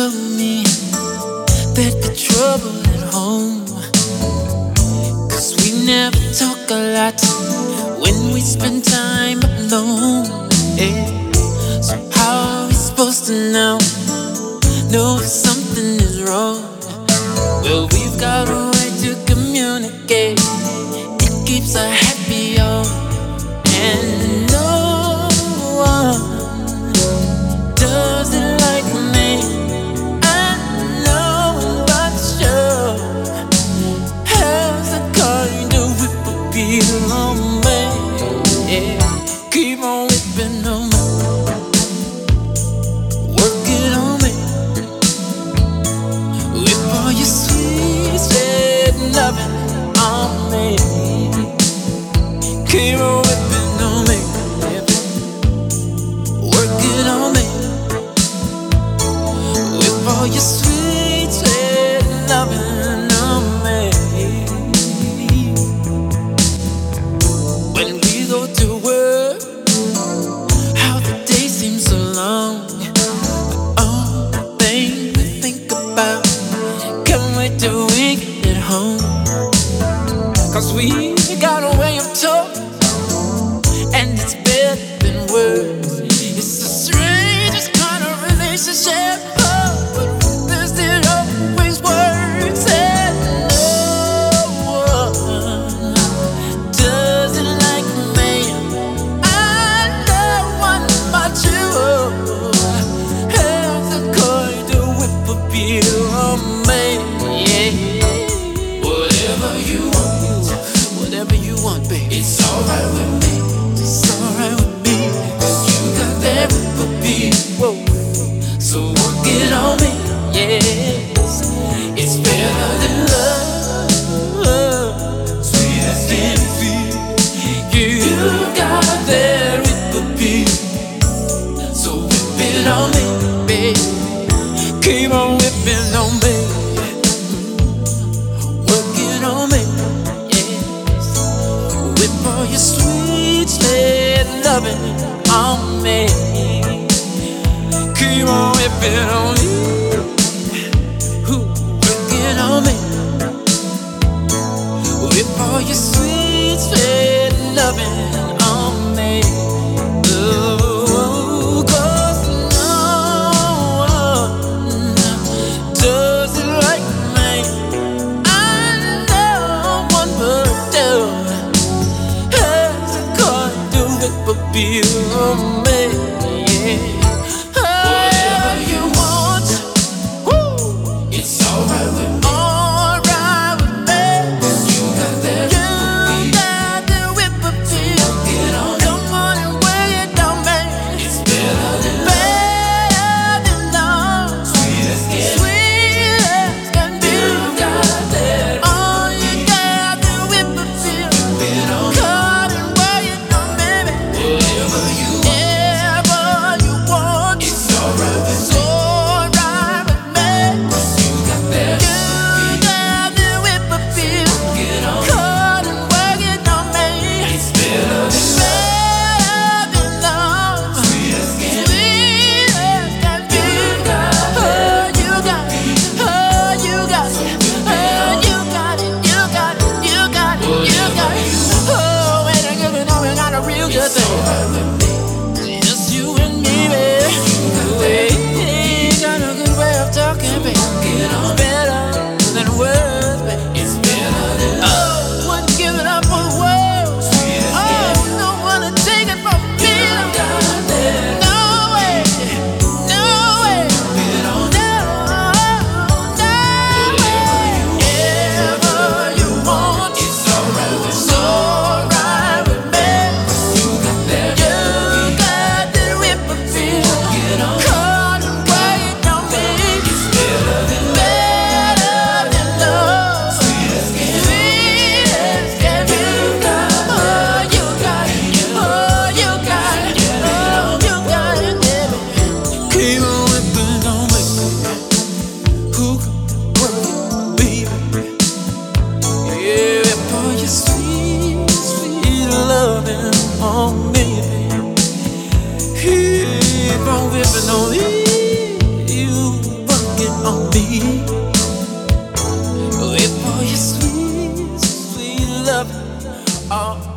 tell me that the trouble at home, 'cause we never talk a lot when we spend time alone. Yeah. So how are we supposed to know if something is wrong? Well, we've got a way to communicate. It keeps us happy home, and no one does it like me. I know but sure has a kind of whip appeal on me. Yeah. Keep on whipping on me, work it on me. Whip all your sweet, sweet loving on me. Keep on whipping on me, work it on me. Whip all your sweet, sweet loving on me. When we go to work, how the day seems so long. The only thing we think about, can't wait till we get home. 'Cause we got a way of talking, and it's better than words. It's the strangest kind of relationship. Oh, but there's still always words, and no one does it like me. I know one but you has a kind of whip appeal on me. Yeah. Whatever you want, baby, it's alright with me. It's alright with me, 'cause you got that whip appeal. Whoa. So work it on me, yes. It's better than love, sweet as can be. You got that whip appeal. So whip it on me, baby. Keep on whipping on me, work it on me. Whip all your sweet, sweet loving on me. Keep on whipping on me, work it on me. Whip all your sweet, sweet loving on me. Ooh, 'cause no one does it like me. I know one but do has a kind of whip appeal on me. Yeah. Whatever you want, woo, it's alright with me. Alright with me. You got that whip appeal. Come on and weigh it on me. It's better than love, sweet as can be. You got that. Oh, you got the whip appeal. Come and weigh it on me, baby. Whatever you want, it's alright with me. It's alright with me. You got that. You got the whip appeal. Come and weigh it on me. It's better than love, sweet as can be. Oh, you got it. Oh, you got it. Oh, you got it. You got it. You got it. You got it. Oh, when I give it on, we got a real good thing. Just you and me, baby. Hey, got a good way of talking, baby. It's better than words, baby. It's better than love. Oh, wouldn't give it up for the world. Oh, no one to take it from me. No way. No way. No, no way. Whatever you want, it's alright with me. It's alright with me. You got that whip appeal. Come and weigh it on me. It's better than love, sweet as can be. Oh, you got it. Oh, you got it. Oh, you got it, baby. Keep on whipping on me. Who can work it, baby? Yeah, whip all your sweet, sweet loving on me, baby. Keep on whipping on me. You work it all